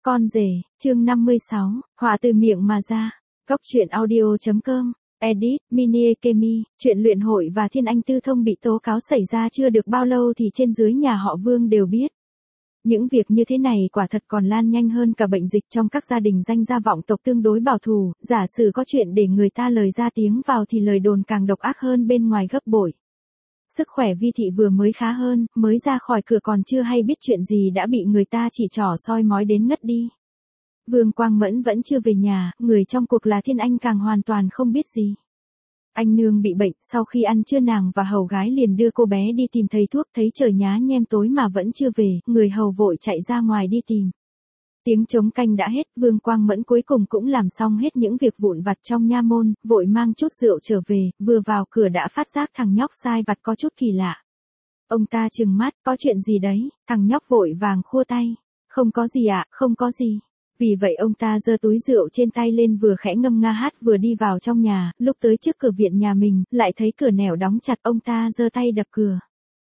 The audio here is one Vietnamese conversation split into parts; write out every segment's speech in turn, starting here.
Con rể, chương 56, họa từ miệng mà ra. Góc truyện audio.com, edit, mini Ekemi, chuyện luyện hội và Thiên Anh Tư Thông bị tố cáo xảy ra chưa được bao lâu thì trên dưới nhà họ Vương đều biết. Những việc như thế này quả thật còn lan nhanh hơn cả bệnh dịch trong các gia đình danh gia vọng tộc tương đối bảo thủ, giả sử có chuyện để người ta lời ra tiếng vào thì lời đồn càng độc ác hơn bên ngoài gấp bội. Sức khỏe Vi Thị vừa mới khá hơn, mới ra khỏi cửa còn chưa hay biết chuyện gì đã bị người ta chỉ trỏ soi mói đến ngất đi. Vương Quang Mẫn vẫn chưa về nhà, người trong cuộc là Thiên Anh càng hoàn toàn không biết gì. Anh nương bị bệnh, sau khi ăn trưa nàng và hầu gái liền đưa cô bé đi tìm thầy thuốc, thấy trời nhá nhem tối mà vẫn chưa về, người hầu vội chạy ra ngoài đi tìm. Tiếng trống canh đã hết, Vương Quang Mẫn cuối cùng cũng làm xong hết những việc vụn vặt trong nha môn, vội mang chút rượu trở về, vừa vào cửa đã phát giác thằng nhóc sai vặt có chút kỳ lạ. Ông ta trừng mắt, có chuyện gì đấy, thằng nhóc vội vàng khua tay. Không có gì ạ, không có gì. Vì vậy ông ta giơ túi rượu trên tay lên vừa khẽ ngâm nga hát vừa đi vào trong nhà, lúc tới trước cửa viện nhà mình, lại thấy cửa nẻo đóng chặt, ông ta giơ tay đập cửa.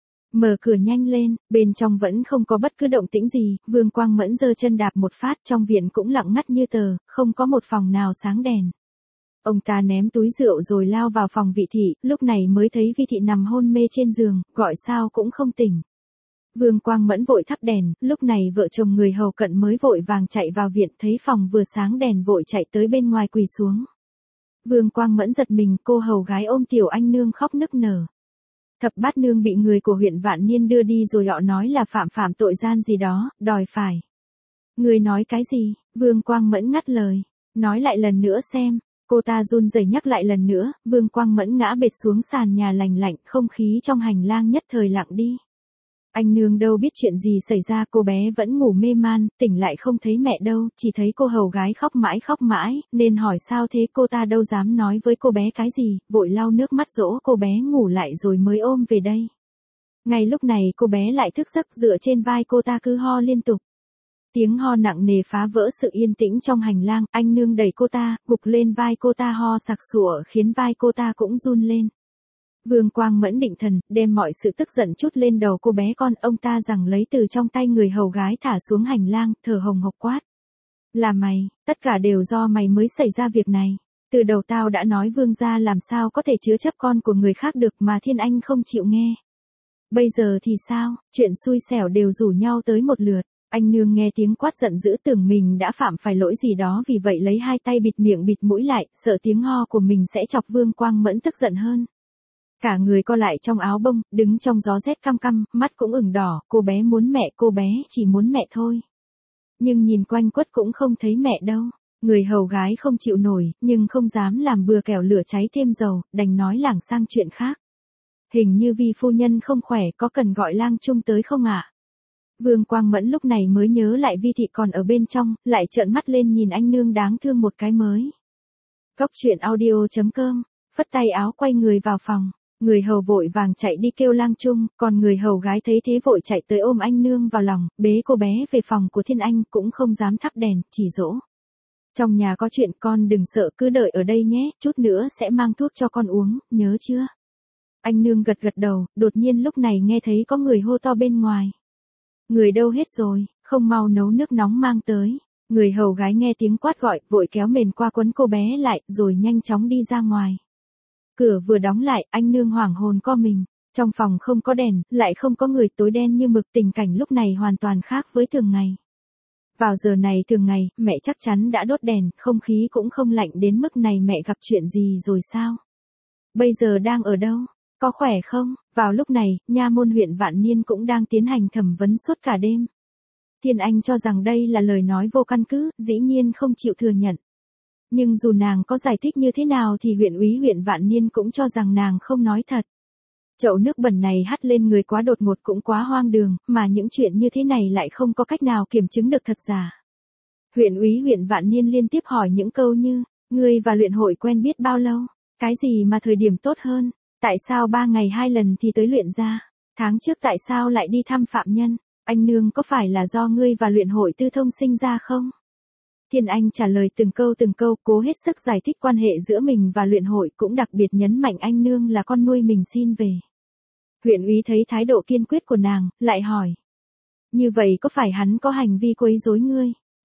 Mở cửa nhanh lên, bên trong vẫn không có bất cứ động tĩnh gì, Vương Quang Mẫn giơ chân đạp một phát, trong viện cũng lặng ngắt như tờ, không có một phòng nào sáng đèn. Ông ta ném túi rượu rồi lao vào phòng Vi Thị, lúc này mới thấy Vi Thị nằm hôn mê trên giường, gọi sao cũng không tỉnh. Vương Quang Mẫn vội thắp đèn, lúc này vợ chồng người hầu cận mới vội vàng chạy vào viện, thấy phòng vừa sáng đèn vội chạy tới bên ngoài quỳ xuống. Vương Quang Mẫn giật mình, cô hầu gái ôm tiểu anh nương khóc nức nở. Thập bát nương bị người của huyện Vạn Niên đưa đi rồi họ nói là phạm tội gian gì đó, đòi phải. Người nói cái gì? Vương Quang Mẫn ngắt lời. Nói lại lần nữa xem. Cô ta run rẩy nhắc lại lần nữa, Vương Quang Mẫn ngã bệt xuống sàn nhà lành lạnh, không khí trong hành lang nhất thời lặng đi. Anh nương đâu biết chuyện gì xảy ra, cô bé vẫn ngủ mê man, tỉnh lại không thấy mẹ đâu, chỉ thấy cô hầu gái khóc mãi, nên hỏi sao thế, cô ta đâu dám nói với cô bé cái gì, vội lau nước mắt dỗ cô bé ngủ lại rồi mới ôm về đây. Ngay lúc này cô bé lại thức giấc, dựa trên vai cô ta cứ ho liên tục. Tiếng ho nặng nề phá vỡ sự yên tĩnh trong hành lang, anh nương đẩy cô ta, gục lên vai cô ta ho sặc sụa khiến vai cô ta cũng run lên. Vương Quang Mẫn định thần, đem mọi sự tức giận trút lên đầu cô bé con, ông ta giằng lấy từ trong tay người hầu gái thả xuống hành lang, thở hồng hộc quát. Là mày, tất cả đều do mày mới xảy ra việc này. Từ đầu tao đã nói Vương gia làm sao có thể chứa chấp con của người khác được mà Thiên Anh không chịu nghe. Bây giờ thì sao, chuyện xui xẻo đều rủ nhau tới một lượt. Anh nương nghe tiếng quát giận dữ tưởng mình đã phạm phải lỗi gì đó, vì vậy lấy hai tay bịt miệng bịt mũi lại, sợ tiếng ho của mình sẽ chọc Vương Quang Mẫn tức giận hơn. Cả người co lại trong áo bông, đứng trong gió rét căm căm, mắt cũng ửng đỏ, cô bé muốn mẹ, cô bé chỉ muốn mẹ thôi. Nhưng nhìn quanh quất cũng không thấy mẹ đâu. Người hầu gái không chịu nổi, nhưng không dám làm bừa kẻo lửa cháy thêm dầu, đành nói lảng sang chuyện khác. Hình như Vi phu nhân không khỏe, có cần gọi lang trung tới không ạ? Vương Quang Mẫn lúc này mới nhớ lại Vi Thị còn ở bên trong, lại trợn mắt lên nhìn anh nương đáng thương một cái mới. Góc truyện audio.com, phất tay áo quay người vào phòng. Người hầu vội vàng chạy đi kêu lang trung, còn người hầu gái thấy thế vội chạy tới ôm anh nương vào lòng, bế cô bé về phòng của Thiên Anh, cũng không dám thắp đèn, chỉ dỗ. Trong nhà có chuyện con đừng sợ, cứ đợi ở đây nhé, chút nữa sẽ mang thuốc cho con uống, nhớ chưa? Anh nương gật gật đầu, đột nhiên lúc này nghe thấy có người hô to bên ngoài. Người đâu hết rồi, không mau nấu nước nóng mang tới. Người hầu gái nghe tiếng quát gọi, vội kéo mền qua quấn cô bé lại, rồi nhanh chóng đi ra ngoài. Cửa vừa đóng lại, anh nương hoảng hồn co mình. Trong phòng không có đèn, lại không có người, tối đen như mực, tình cảnh lúc này hoàn toàn khác với thường ngày. Vào giờ này thường ngày, mẹ chắc chắn đã đốt đèn, không khí cũng không lạnh đến mức này, mẹ gặp chuyện gì rồi sao? Bây giờ đang ở đâu? Có khỏe không? Vào lúc này, nha môn huyện Vạn Niên cũng đang tiến hành thẩm vấn suốt cả đêm. Thiên Anh cho rằng đây là lời nói vô căn cứ, dĩ nhiên không chịu thừa nhận. Nhưng dù nàng có giải thích như thế nào thì huyện úy huyện Vạn Niên cũng cho rằng nàng không nói thật. Chậu nước bẩn này hắt lên người quá đột ngột cũng quá hoang đường, mà những chuyện như thế này lại không có cách nào kiểm chứng được thật giả. Huyện úy huyện Vạn Niên liên tiếp hỏi những câu như, ngươi và luyện hội quen biết bao lâu? Cái gì mà thời điểm tốt hơn? Tại sao 3 ngày 2 lần thì tới luyện ra? Tháng trước tại sao lại đi thăm phạm nhân? Anh nương có phải là do ngươi và luyện hội Tư Thông sinh ra không? Thiên Anh trả lời từng câu, cố hết sức giải thích quan hệ giữa mình và luyện hội, cũng đặc biệt nhấn mạnh anh nương là con nuôi mình xin về. Huyện úy thấy thái độ kiên quyết của nàng, lại hỏi. Như vậy có phải hắn có hành vi quấy rối ngươi?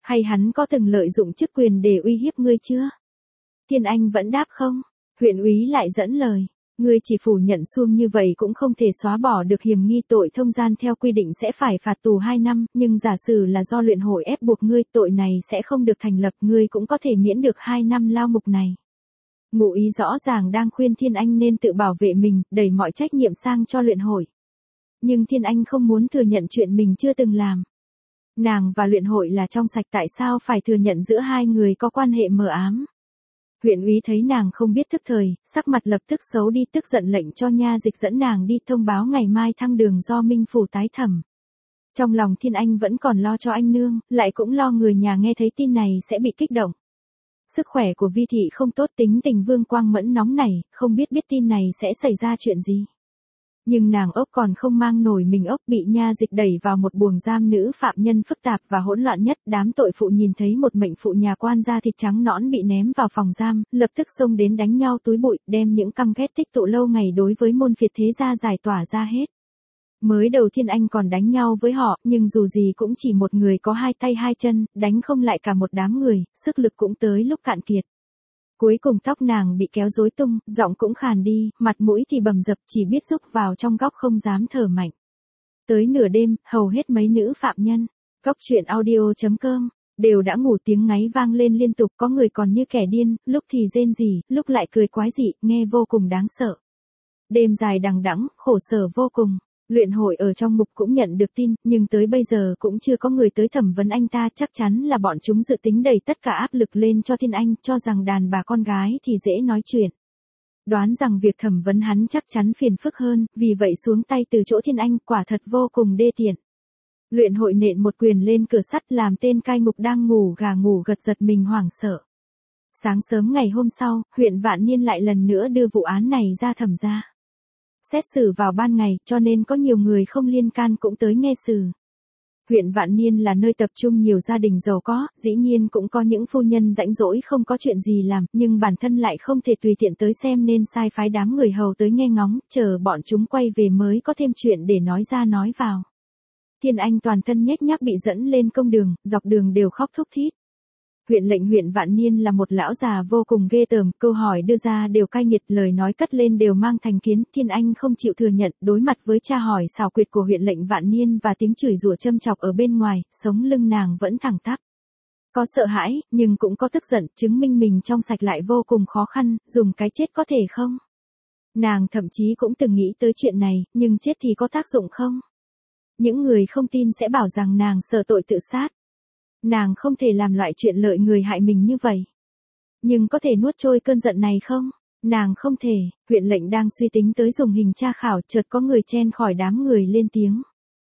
Hay hắn có từng lợi dụng chức quyền để uy hiếp ngươi chưa? Thiên Anh vẫn đáp không. Huyện úy lại dẫn lời. Ngươi chỉ phủ nhận suông như vậy cũng không thể xóa bỏ được hiểm nghi tội thông gian theo quy định sẽ phải phạt tù 2 năm, nhưng giả sử là do luyện hội ép buộc ngươi, tội này sẽ không được thành lập, ngươi cũng có thể miễn được 2 năm lao ngục này. Ngụ ý rõ ràng đang khuyên Thiên Anh nên tự bảo vệ mình, đẩy mọi trách nhiệm sang cho luyện hội. Nhưng Thiên Anh không muốn thừa nhận chuyện mình chưa từng làm. Nàng và luyện hội là trong sạch, tại sao phải thừa nhận giữa hai người có quan hệ mờ ám? Huyện úy thấy nàng không biết thức thời, sắc mặt lập tức xấu đi, tức giận lệnh cho nha dịch dẫn nàng đi thông báo ngày mai thăng đường do Minh Phủ tái thẩm. Trong lòng Thiên Anh vẫn còn lo cho anh nương, lại cũng lo người nhà nghe thấy tin này sẽ bị kích động. Sức khỏe của Vi thị không tốt, tính tình Vương Quang Mẫn nóng nảy, không biết tin này sẽ xảy ra chuyện gì. Nhưng nàng ốc còn không mang nổi mình ốc, bị nha dịch đẩy vào một buồng giam nữ phạm nhân phức tạp và hỗn loạn nhất. Đám tội phụ nhìn thấy một mệnh phụ nhà quan da thịt trắng nõn bị ném vào phòng giam, lập tức xông đến đánh nhau túi bụi, đem những căm ghét tích tụ lâu ngày đối với môn phiệt thế gia giải tỏa ra hết. Mới đầu Thiên Anh còn đánh nhau với họ, nhưng dù gì cũng chỉ một người có 2 tay 2 chân, đánh không lại cả một đám người, sức lực cũng tới lúc cạn kiệt. Cuối cùng tóc nàng bị kéo rối tung, giọng cũng khàn đi, mặt mũi thì bầm dập, chỉ biết rúc vào trong góc không dám thở mạnh. Tới nửa đêm, hầu hết mấy nữ phạm nhân, góc truyện audio.com, đều đã ngủ, tiếng ngáy vang lên liên tục, có người còn như kẻ điên, lúc thì rên rỉ, lúc lại cười quái dị, nghe vô cùng đáng sợ. Đêm dài đằng đẵng, khổ sở vô cùng. Luyện hội ở trong ngục cũng nhận được tin, nhưng tới bây giờ cũng chưa có người tới thẩm vấn anh ta, chắc chắn là bọn chúng dự tính đẩy tất cả áp lực lên cho Thiên Anh, cho rằng đàn bà con gái thì dễ nói chuyện. Đoán rằng việc thẩm vấn hắn chắc chắn phiền phức hơn, vì vậy xuống tay từ chỗ Thiên Anh, quả thật vô cùng đê tiện. Luyện hội nện một quyền lên cửa sắt, làm tên cai ngục đang ngủ gà ngủ gật giật mình hoảng sợ. Sáng sớm ngày hôm sau, huyện Vạn Niên lại lần nữa đưa vụ án này ra thẩm ra. Xét xử vào ban ngày, cho nên có nhiều người không liên can cũng tới nghe xử. Huyện Vạn Niên là nơi tập trung nhiều gia đình giàu có, dĩ nhiên cũng có những phu nhân rãnh rỗi không có chuyện gì làm, nhưng bản thân lại không thể tùy tiện tới xem nên sai phái đám người hầu tới nghe ngóng, chờ bọn chúng quay về mới có thêm chuyện để nói ra nói vào. Thiên Anh toàn thân nhếch nhác bị dẫn lên công đường, dọc đường đều khóc thút thít. Huyện lệnh huyện Vạn Niên là một lão già vô cùng ghê tởm, câu hỏi đưa ra đều cay nghiệt, lời nói cất lên đều mang thành kiến. Thiên Anh không chịu thừa nhận, đối mặt với tra hỏi xảo quyệt của huyện lệnh Vạn Niên và tiếng chửi rủa châm chọc ở bên ngoài, sống lưng nàng vẫn thẳng tắp. Có sợ hãi, nhưng cũng có tức giận, chứng minh mình trong sạch lại vô cùng khó khăn, dùng cái chết có thể không? Nàng thậm chí cũng từng nghĩ tới chuyện này, nhưng chết thì có tác dụng không? Những người không tin sẽ bảo rằng nàng sợ tội tự sát. Nàng không thể làm loại chuyện lợi người hại mình như vậy. Nhưng có thể nuốt trôi cơn giận này không? Nàng không thể. Huyện lệnh đang suy tính tới dùng hình tra khảo, chợt có người chen khỏi đám người lên tiếng.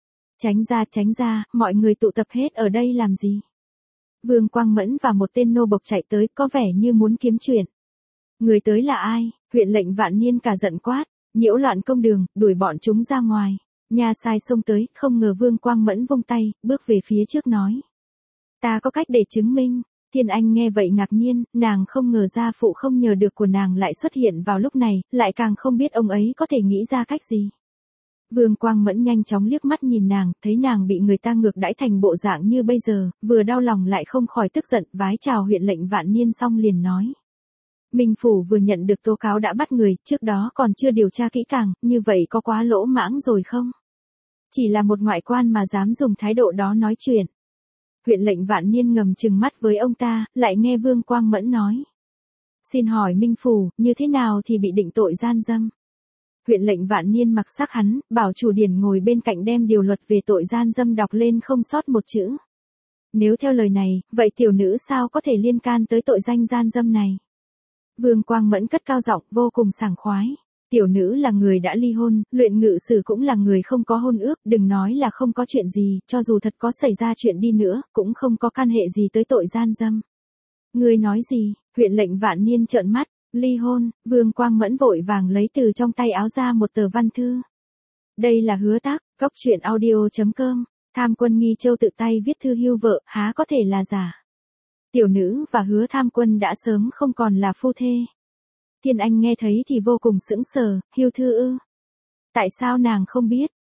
Tránh ra, mọi người tụ tập hết ở đây làm gì? Vương Quang Mẫn và một tên nô bộc chạy tới, có vẻ như muốn kiếm chuyện. Người tới là ai? Huyện lệnh Vạn Niên cả giận quát, nhiễu loạn công đường, đuổi bọn chúng ra ngoài. Nha sai xông tới, không ngờ Vương Quang Mẫn vung tay, bước về phía trước nói. Ta có cách để chứng minh. Thiên Anh nghe vậy ngạc nhiên, nàng không ngờ gia phụ không nhờ được của nàng lại xuất hiện vào lúc này, lại càng không biết ông ấy có thể nghĩ ra cách gì. Vương Quang Mẫn nhanh chóng liếc mắt nhìn nàng, thấy nàng bị người ta ngược đãi thành bộ dạng như bây giờ, vừa đau lòng lại không khỏi tức giận, vái chào huyện lệnh Vạn Niên xong liền nói. Minh Phủ vừa nhận được tố cáo đã bắt người, trước đó còn chưa điều tra kỹ càng, như vậy có quá lỗ mãng rồi không? Chỉ là một ngoại quan mà dám dùng thái độ đó nói chuyện. Huyện lệnh Vạn Niên ngầm trừng mắt với ông ta, lại nghe Vương Quang Mẫn nói. Xin hỏi Minh Phủ, như thế nào thì bị định tội gian dâm? Huyện lệnh Vạn Niên mặc sắc hắn, bảo chủ điển ngồi bên cạnh đem điều luật về tội gian dâm đọc lên không sót một chữ. Nếu theo lời này, vậy tiểu nữ sao có thể liên can tới tội danh gian dâm này? Vương Quang Mẫn cất cao giọng vô cùng sảng khoái. Tiểu nữ là người đã ly hôn, luyện ngự sử cũng là người không có hôn ước, đừng nói là không có chuyện gì, cho dù thật có xảy ra chuyện đi nữa, cũng không có can hệ gì tới tội gian dâm. Ngươi nói gì? Huyện lệnh Vạn Niên trợn mắt, ly hôn, Vương Quang Mẫn vội vàng lấy từ trong tay áo ra một tờ văn thư. Đây là hứa tác, góc truyện audio.com, Tham Quân Nghi Châu tự tay viết thư hưu vợ, há có thể là giả. Tiểu nữ và Hứa Tham Quân đã sớm không còn là phu thê. Thiên Anh nghe thấy thì vô cùng sững sờ, hưu thư ư? Tại sao nàng không biết?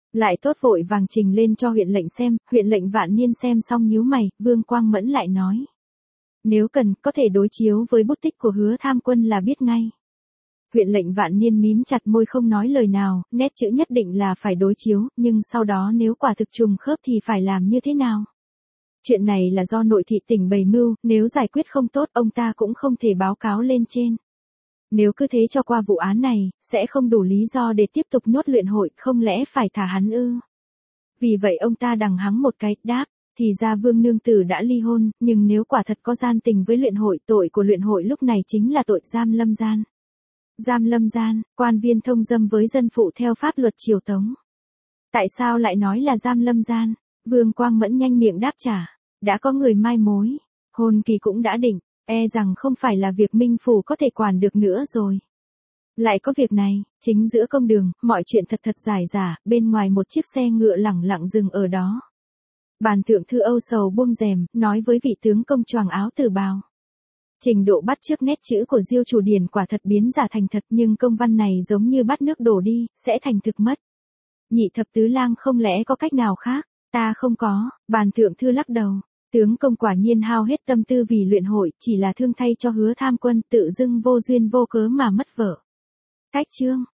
Lại tốt vội vàng trình lên cho huyện lệnh Vạn Niên xem xong nhíu mày, Vương Quang Mẫn lại nói. Nếu cần, có thể đối chiếu với bút tích của Hứa Tham Quân là biết ngay. Huyện lệnh Vạn Niên mím chặt môi không nói lời nào, nét chữ nhất định là phải đối chiếu, nhưng sau đó nếu quả thực trùng khớp thì phải làm như thế nào? Chuyện này là do nội thị tỉnh bày mưu, nếu giải quyết không tốt ông ta cũng không thể báo cáo lên trên. Nếu cứ thế cho qua vụ án này, sẽ không đủ lý do để tiếp tục nhốt luyện hội, không lẽ phải thả hắn ư? Vì vậy ông ta đằng hắng một cái, đáp, thì ra Vương nương tử đã ly hôn, nhưng nếu quả thật có gian tình với luyện hội, tội của luyện hội lúc này chính là tội giam lâm gian. Giam lâm gian, quan viên thông dâm với dân phụ theo pháp luật triều Tống. Tại sao lại nói là giam lâm gian? Vương Quang Mẫn nhanh miệng đáp trả. Đã có người mai mối, hôn kỳ cũng đã định, e rằng không phải là việc Minh Phủ có thể quản được nữa rồi. Lại có việc này, chính giữa công đường, mọi chuyện thật thật rải rả, bên ngoài một chiếc xe ngựa lẳng lặng dừng ở đó. Bàn thượng thư âu sầu buông rèm, nói với vị tướng công choàng áo tử bào. Trình độ bắt chước nét chữ của Diêu Chủ Điển quả thật biến giả thành thật, nhưng công văn này giống như bắt nước đổ đi, sẽ thành thực mất. Nhị thập tứ lang không lẽ có cách nào khác? Ta không có, bàn thượng thư lắc đầu. Tướng công quả nhiên hao hết tâm tư vì luyện hội, chỉ là thương thay cho Hứa Tham Quân, tự dưng vô duyên vô cớ mà mất vợ. Cách chương